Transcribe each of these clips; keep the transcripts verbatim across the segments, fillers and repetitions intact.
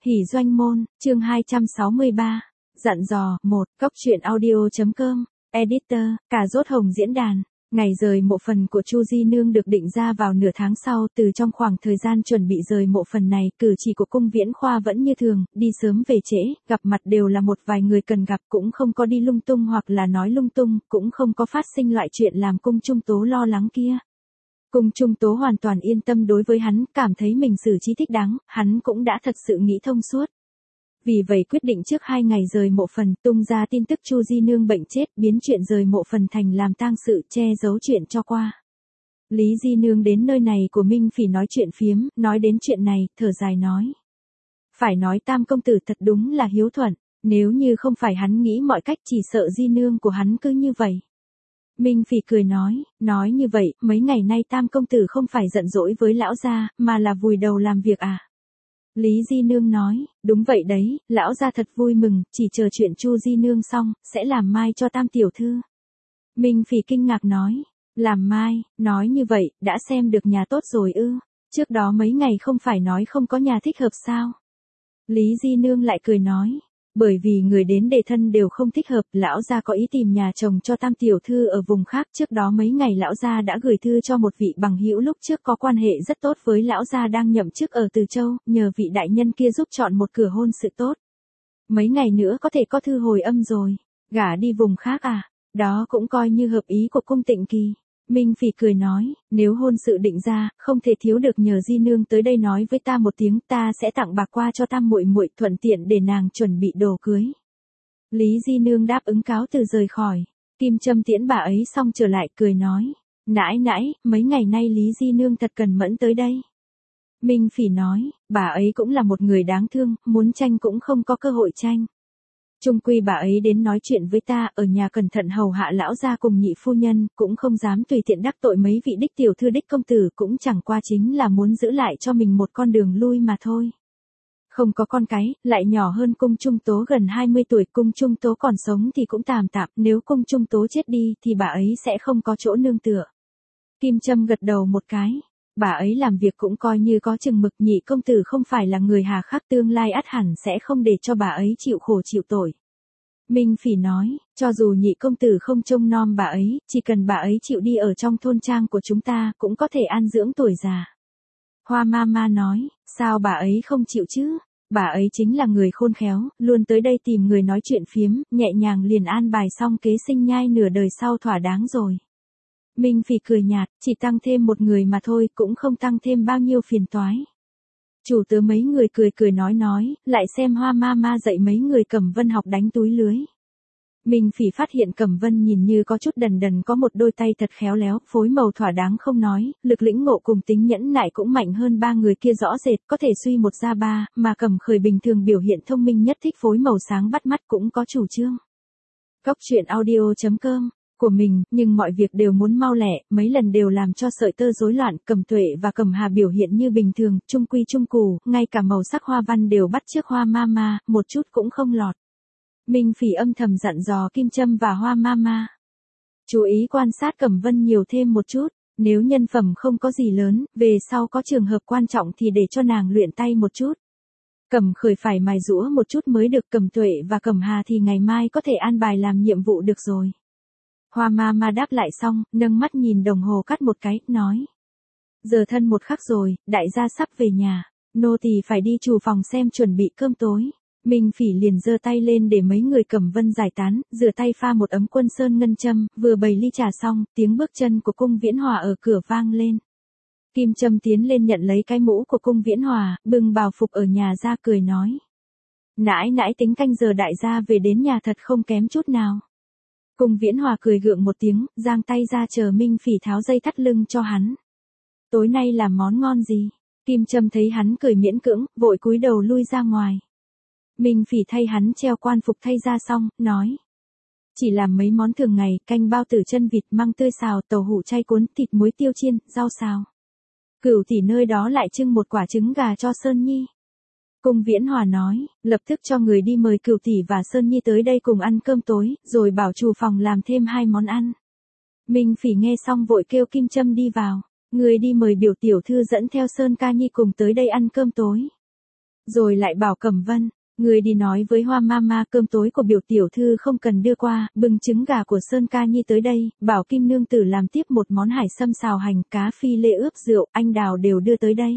Hỉ doanh môn, chương hai trăm sáu mươi ba. Dặn dò, một, Cóc truyện audio.com, Editor, cà rốt hồng diễn đàn. Ngày rời mộ phần của Chu Di Nương được định ra vào nửa tháng sau, từ trong khoảng thời gian chuẩn bị rời mộ phần này, cử chỉ của cung Viễn Khoa vẫn như thường, đi sớm về trễ, gặp mặt đều là một vài người cần gặp, cũng không có đi lung tung hoặc là nói lung tung, cũng không có phát sinh loại chuyện làm cung Trung Tố lo lắng kia. Cung Trung Tố hoàn toàn yên tâm đối với hắn, cảm thấy mình xử trí thích đáng, hắn cũng đã thật sự nghĩ thông suốt. Vì vậy quyết định trước hai ngày rời mộ phần, tung ra tin tức Chu Di Nương bệnh chết, biến chuyện rời mộ phần thành làm tang sự, che giấu chuyện cho qua. Lý Di Nương đến nơi này của Minh Phỉ nói chuyện phiếm, nói đến chuyện này, thở dài nói. Phải nói Tam công tử thật đúng là hiếu thuận, nếu như không phải hắn nghĩ mọi cách chỉ sợ Di Nương của hắn cứ như vậy. Minh Phỉ cười nói, nói như vậy, mấy ngày nay Tam công tử không phải giận dỗi với lão gia, mà là vùi đầu làm việc à? Lý Di Nương nói, đúng vậy đấy, lão gia thật vui mừng, chỉ chờ chuyện Chu Di Nương xong, sẽ làm mai cho Tam tiểu thư. Minh Phỉ kinh ngạc nói, làm mai, nói như vậy, đã xem được nhà tốt rồi ư, trước đó mấy ngày không phải nói không có nhà thích hợp sao? Lý Di Nương lại cười nói, bởi vì người đến đề thân đều không thích hợp, lão gia có ý tìm nhà chồng cho Tam tiểu thư ở vùng khác, trước đó mấy ngày lão gia đã gửi thư cho một vị bằng hữu lúc trước có quan hệ rất tốt với lão gia đang nhậm chức ở Từ Châu, nhờ vị đại nhân kia giúp chọn một cửa hôn sự tốt. Mấy ngày nữa có thể có thư hồi âm rồi, gả đi vùng khác à, đó cũng coi như hợp ý của cung Tịnh Kỳ. Minh Phỉ cười nói, nếu hôn sự định ra, không thể thiếu được nhờ Di Nương tới đây nói với ta một tiếng, ta sẽ tặng bạc qua cho Tam muội muội, thuận tiện để nàng chuẩn bị đồ cưới. Lý Di Nương đáp ứng cáo từ rời khỏi. Kim Trâm tiễn bà ấy xong trở lại cười nói, nãi nãi, mấy ngày nay Lý Di Nương thật cần mẫn tới đây. Minh Phỉ nói, bà ấy cũng là một người đáng thương, muốn tranh cũng không có cơ hội tranh. Trung quy bà ấy đến nói chuyện với ta, ở nhà cẩn thận hầu hạ lão gia cùng nhị phu nhân, cũng không dám tùy tiện đắc tội mấy vị đích tiểu thư đích công tử, cũng chẳng qua chính là muốn giữ lại cho mình một con đường lui mà thôi. Không có con cái, lại nhỏ hơn cung Trung Tố gần hai mươi tuổi, cung Trung Tố còn sống thì cũng tạm tạm, nếu cung Trung Tố chết đi thì bà ấy sẽ không có chỗ nương tựa. Kim Trâm gật đầu một cái. Bà ấy làm việc cũng coi như có chừng mực, nhị công tử không phải là người hà khắc, tương lai ắt hẳn sẽ không để cho bà ấy chịu khổ chịu tội. Minh Phỉ nói, cho dù nhị công tử không trông nom bà ấy, chỉ cần bà ấy chịu đi ở trong thôn trang của chúng ta, cũng có thể an dưỡng tuổi già. Hoa Mama nói, sao bà ấy không chịu chứ? Bà ấy chính là người khôn khéo, luôn tới đây tìm người nói chuyện phiếm, nhẹ nhàng liền an bài xong kế sinh nhai nửa đời sau thỏa đáng rồi. Minh Phỉ cười nhạt, chỉ tăng thêm một người mà thôi, cũng không tăng thêm bao nhiêu phiền toái. Chủ tớ mấy người cười cười nói nói, lại xem Hoa Mama dạy mấy người Cẩm Vân học đánh túi lưới. Minh Phỉ phát hiện Cẩm Vân nhìn như có chút đần đần, có một đôi tay thật khéo léo, phối màu thỏa đáng không nói, lực lĩnh ngộ cùng tính nhẫn nại cũng mạnh hơn ba người kia rõ rệt, có thể suy một ra ba, mà Cẩm Khởi bình thường biểu hiện thông minh nhất, thích phối màu sáng bắt mắt, cũng có chủ trương. Cóc truyện audio.com của mình, nhưng mọi việc đều muốn mau lẹ, mấy lần đều làm cho sợi tơ rối loạn, Cẩm Tuệ và Cẩm Hà biểu hiện như bình thường, trung quy trung cù, ngay cả màu sắc hoa văn đều bắt chước Hoa Mama, một chút cũng không lọt. Minh Phỉ âm thầm dặn dò Kim Trâm và Hoa Mama. Chú ý quan sát Cẩm Vân nhiều thêm một chút, nếu nhân phẩm không có gì lớn, về sau có trường hợp quan trọng thì để cho nàng luyện tay một chút. Cẩm Khởi phải mài giũa một chút mới được, Cẩm Tuệ và Cẩm Hà thì ngày mai có thể an bài làm nhiệm vụ được rồi. Hoa Mama đáp lại xong, nâng mắt nhìn đồng hồ cắt một cái, nói. Giờ thân một khắc rồi, đại gia sắp về nhà, nô tỳ phải đi chủ phòng xem chuẩn bị cơm tối. Minh Phỉ liền giơ tay lên để mấy người Cẩm Vân giải tán, rửa tay pha một ấm Quân Sơn ngân châm, vừa bày ly trà xong, tiếng bước chân của cung Viễn Hòa ở cửa vang lên. Kim Trâm tiến lên nhận lấy cái mũ của cung Viễn Hòa, bưng bào phục ở nhà ra cười nói. Nãi nãi tính canh giờ đại gia về đến nhà thật không kém chút nào. Cung Viễn Hòa cười gượng một tiếng, giang tay ra chờ Minh Phỉ tháo dây thắt lưng cho hắn. Tối nay làm món ngon gì? Kim Trâm thấy hắn cười miễn cưỡng, vội cúi đầu lui ra ngoài. Minh Phỉ thay hắn treo quan phục thay ra xong, nói. Chỉ làm mấy món thường ngày, canh bao tử chân vịt, măng tươi xào, tàu hũ chay cuốn, thịt muối tiêu chiên, rau xào. Cửu tỷ nơi đó lại trưng một quả trứng gà cho Sơn Nhi. Cung Viễn Hòa nói, lập tức cho người đi mời Cửu tỷ và Sơn Nhi tới đây cùng ăn cơm tối, rồi bảo chủ phòng làm thêm hai món ăn. Minh Phỉ nghe xong vội kêu Kim Trâm đi vào, người đi mời biểu tiểu thư dẫn theo Sơn Ca Nhi cùng tới đây ăn cơm tối. Rồi lại bảo Cẩm Vân, người đi nói với Hoa Mama cơm tối của biểu tiểu thư không cần đưa qua, bưng trứng gà của Sơn Ca Nhi tới đây, bảo Kim Nương Tử làm tiếp một món hải sâm xào hành, cá phi lê ướp rượu, anh đào đều đưa tới đây.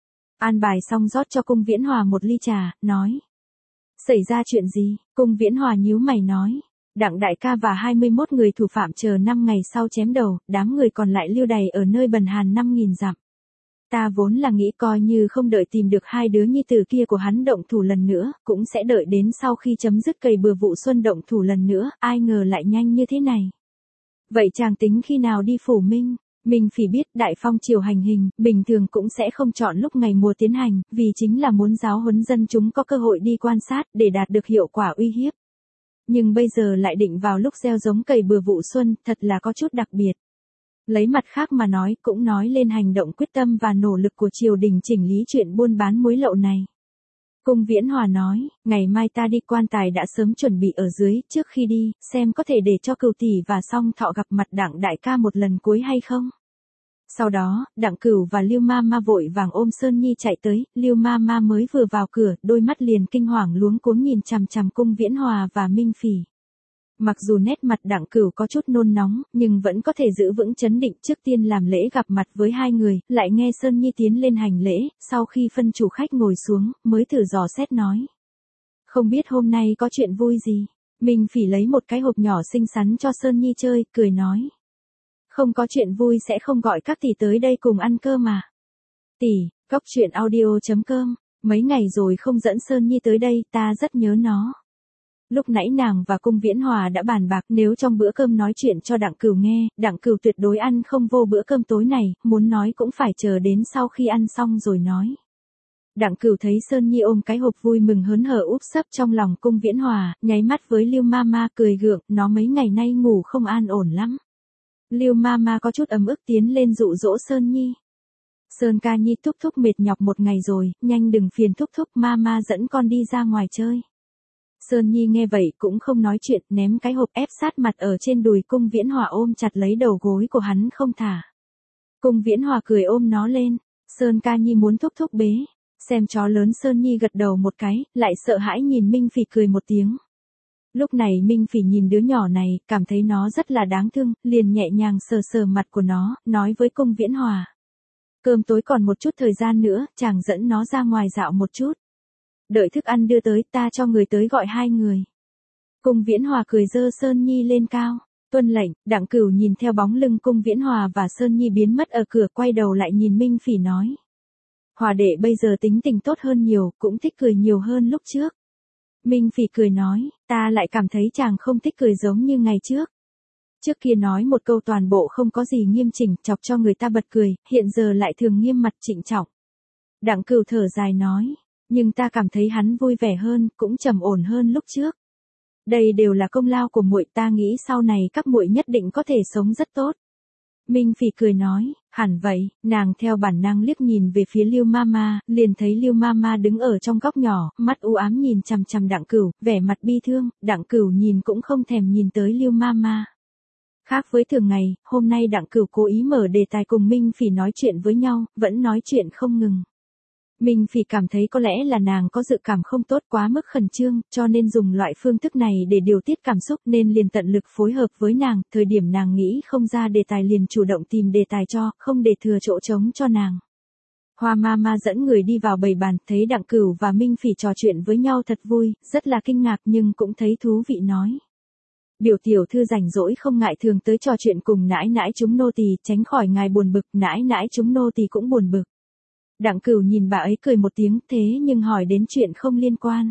An bài xong rót cho Cung Viễn Hòa một ly trà, nói. Xảy ra chuyện gì? Cung Viễn Hòa nhíu mày nói. Đặng đại ca và hai mươi mốt người thủ phạm chờ năm ngày sau chém đầu, đám người còn lại lưu đày ở nơi bần hàn năm nghìn dặm. Ta vốn là nghĩ coi như không đợi tìm được hai đứa nhi tử kia của hắn động thủ lần nữa, cũng sẽ đợi đến sau khi chấm dứt cày bừa vụ xuân động thủ lần nữa, ai ngờ lại nhanh như thế này. Vậy chàng tính khi nào đi Phủ Minh? Minh Phỉ biết đại phong triều hành hình, bình thường cũng sẽ không chọn lúc ngày mùa tiến hành, vì chính là muốn giáo huấn dân chúng có cơ hội đi quan sát để đạt được hiệu quả uy hiếp. Nhưng bây giờ lại định vào lúc gieo giống cày bừa vụ xuân, thật là có chút đặc biệt. Lấy mặt khác mà nói, cũng nói lên hành động quyết tâm và nỗ lực của triều đình chỉnh lý chuyện buôn bán muối lậu này. Cung Viễn Hòa nói, ngày mai ta đi quan tài đã sớm chuẩn bị ở dưới, trước khi đi, xem có thể để cho Cửu tỷ và Song Thọ gặp mặt Đặng đại ca một lần cuối hay không. Sau đó, Đặng Cửu và Lưu Ma Ma vội vàng ôm Sơn Nhi chạy tới, Lưu Ma Ma mới vừa vào cửa, đôi mắt liền kinh hoàng luống cuống nhìn chằm chằm Cung Viễn Hòa và Minh Phỉ. Mặc dù nét mặt Đặng Cửu có chút nôn nóng, nhưng vẫn có thể giữ vững chấn định, trước tiên làm lễ gặp mặt với hai người, lại nghe Sơn Nhi tiến lên hành lễ, sau khi phân chủ khách ngồi xuống, mới thử dò xét nói. Không biết hôm nay có chuyện vui gì? Minh Phỉ lấy một cái hộp nhỏ xinh xắn cho Sơn Nhi chơi, cười nói. Không có chuyện vui sẽ không gọi các tỷ tới đây cùng ăn cơm mà. Tỷ, Cóc Truyện Audio chấm com, mấy ngày rồi không dẫn Sơn Nhi tới đây, ta rất nhớ nó. Lúc nãy nàng và Cung Viễn Hòa đã bàn bạc nếu trong bữa cơm nói chuyện cho Đặng Cửu nghe, Đặng Cửu tuyệt đối ăn không vô bữa cơm tối này, muốn nói cũng phải chờ đến sau khi ăn xong rồi nói. Đặng Cửu thấy Sơn Nhi ôm cái hộp vui mừng hớn hở úp sấp trong lòng Cung Viễn Hòa, nháy mắt với Lưu Ma Ma cười gượng, nó mấy ngày nay ngủ không an ổn lắm. Lưu Ma Ma có chút ấm ức tiến lên dụ dỗ Sơn Nhi. Sơn Ca Nhi thúc thúc mệt nhọc một ngày rồi, nhanh đừng phiền thúc thúc, Ma Ma dẫn con đi ra ngoài chơi. Sơn Nhi nghe vậy cũng không nói chuyện, ném cái hộp ép sát mặt ở trên đùi Cung Viễn Hòa ôm chặt lấy đầu gối của hắn không thả. Cung Viễn Hòa cười ôm nó lên, Sơn Ca Nhi muốn thúc thúc bế, xem chó lớn Sơn Nhi gật đầu một cái, lại sợ hãi nhìn Minh Phỉ cười một tiếng. Lúc này Minh Phỉ nhìn đứa nhỏ này, cảm thấy nó rất là đáng thương, liền nhẹ nhàng sờ sờ mặt của nó, nói với Cung Viễn Hòa. Cơm tối còn một chút thời gian nữa, chàng dẫn nó ra ngoài dạo một chút. Đợi thức ăn đưa tới, ta cho người tới gọi hai người. Cung Viễn Hòa cười giơ Sơn Nhi lên cao. Tuân lệnh, Đặng Cửu nhìn theo bóng lưng Cung Viễn Hòa và Sơn Nhi biến mất ở cửa, quay đầu lại nhìn Minh Phỉ nói. Hòa đệ bây giờ tính tình tốt hơn nhiều, cũng thích cười nhiều hơn lúc trước. Minh Phỉ cười nói, ta lại cảm thấy chàng không thích cười giống như ngày trước. Trước kia nói một câu toàn bộ không có gì nghiêm chỉnh, chọc cho người ta bật cười, hiện giờ lại thường nghiêm mặt trịnh trọng. Đặng Cửu thở dài nói. Nhưng ta cảm thấy hắn vui vẻ hơn, cũng trầm ổn hơn lúc trước. Đây đều là công lao của muội, ta nghĩ sau này các muội nhất định có thể sống rất tốt. Minh Phỉ cười nói, hẳn vậy, nàng theo bản năng liếc nhìn về phía Lưu Ma Ma, liền thấy Lưu Ma Ma đứng ở trong góc nhỏ, mắt u ám nhìn chằm chằm Đặng Cửu, vẻ mặt bi thương, Đặng Cửu nhìn cũng không thèm nhìn tới Lưu Ma Ma. Khác với thường ngày, hôm nay Đặng Cửu cố ý mở đề tài cùng Minh Phỉ nói chuyện với nhau, vẫn nói chuyện không ngừng. Minh Phỉ cảm thấy có lẽ là nàng có dự cảm không tốt quá mức khẩn trương, cho nên dùng loại phương thức này để điều tiết cảm xúc nên liền tận lực phối hợp với nàng, thời điểm nàng nghĩ không ra đề tài liền chủ động tìm đề tài cho, không để thừa chỗ trống cho nàng. Hoa Ma Ma dẫn người đi vào bầy bàn, thấy Đặng Cửu và Minh Phỉ trò chuyện với nhau thật vui, rất là kinh ngạc nhưng cũng thấy thú vị nói. Biểu tiểu thư rảnh rỗi không ngại thường tới trò chuyện cùng nãi nãi chúng nô tỳ, tránh khỏi ngài buồn bực, nãi nãi chúng nô tỳ cũng buồn bực. Đặng Cửu nhìn bà ấy cười một tiếng, thế nhưng hỏi đến chuyện không liên quan.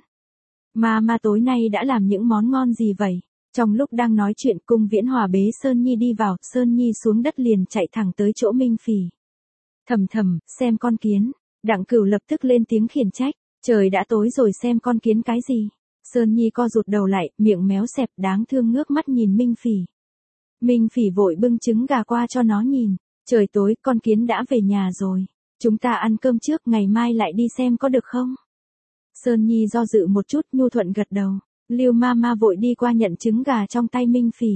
Ma Ma tối nay đã làm những món ngon gì vậy? Trong lúc đang nói chuyện, Cung Viễn Hòa bế Sơn Nhi đi vào, Sơn Nhi xuống đất liền chạy thẳng tới chỗ Minh Phỉ. Thầm thầm, xem con kiến. Đặng Cửu lập tức lên tiếng khiển trách, trời đã tối rồi xem con kiến cái gì? Sơn Nhi co rụt đầu lại, miệng méo xẹp đáng thương ngước mắt nhìn Minh Phỉ. Minh Phỉ vội bưng trứng gà qua cho nó nhìn, trời tối con kiến đã về nhà rồi. Chúng ta ăn cơm trước, ngày mai lại đi xem có được không? Sơn Nhi do dự một chút, nhu thuận gật đầu. Lưu Ma Ma vội đi qua nhận trứng gà trong tay Minh Phỉ.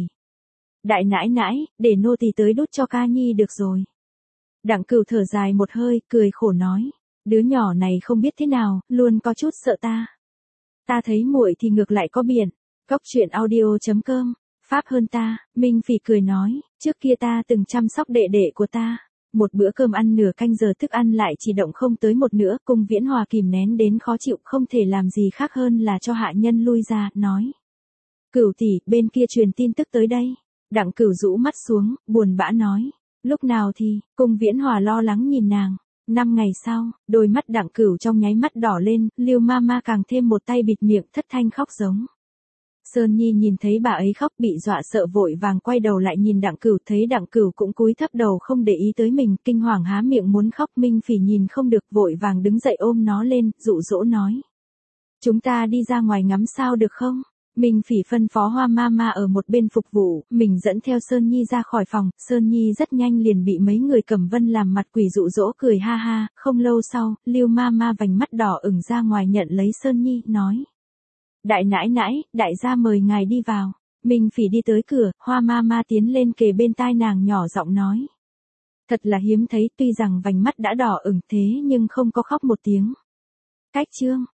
Đại nãi nãi, để nô tỳ tới đút cho Ca Nhi được rồi. Đặng Cửu thở dài một hơi, cười khổ nói. Đứa nhỏ này không biết thế nào, luôn có chút sợ ta. Ta thấy muội thì ngược lại có biển. Cốc truyện audio chấm com, Pháp hơn ta, Minh Phỉ cười nói, trước kia ta từng chăm sóc đệ đệ của ta. Một bữa cơm ăn nửa canh giờ thức ăn lại chỉ động không tới một nửa, Cung Viễn Hòa kìm nén đến khó chịu không thể làm gì khác hơn là cho hạ nhân lui ra, nói. Cửu tỷ, bên kia truyền tin tức tới đây. Đặng Cửu rũ mắt xuống, buồn bã nói. Lúc nào thì, Cung Viễn Hòa lo lắng nhìn nàng. Năm ngày sau, đôi mắt Đặng Cửu trong nháy mắt đỏ lên, Lưu Mama càng thêm một tay bịt miệng thất thanh khóc giống. Sơn Nhi nhìn thấy bà ấy khóc bị dọa sợ vội vàng quay đầu lại nhìn Đặng Cửu, thấy Đặng Cửu cũng cúi thấp đầu không để ý tới mình, kinh hoàng há miệng muốn khóc. Minh Phỉ nhìn không được vội vàng đứng dậy ôm nó lên, dụ dỗ nói. Chúng ta đi ra ngoài ngắm sao được không? Minh Phỉ phân phó Hoa Mama ở một bên phục vụ, mình dẫn theo Sơn Nhi ra khỏi phòng. Sơn Nhi rất nhanh liền bị mấy người Cẩm Vân làm mặt quỷ dụ dỗ cười ha ha. Không lâu sau, Lưu Mama vành mắt đỏ ửng ra ngoài nhận lấy Sơn Nhi, nói. Đại nãi nãi, đại gia mời ngài đi vào. Minh Phỉ đi tới cửa, Hoa Mama tiến lên kề bên tai nàng nhỏ giọng nói. Thật là hiếm thấy, tuy rằng vành mắt đã đỏ ửng thế nhưng không có khóc một tiếng. Cách chương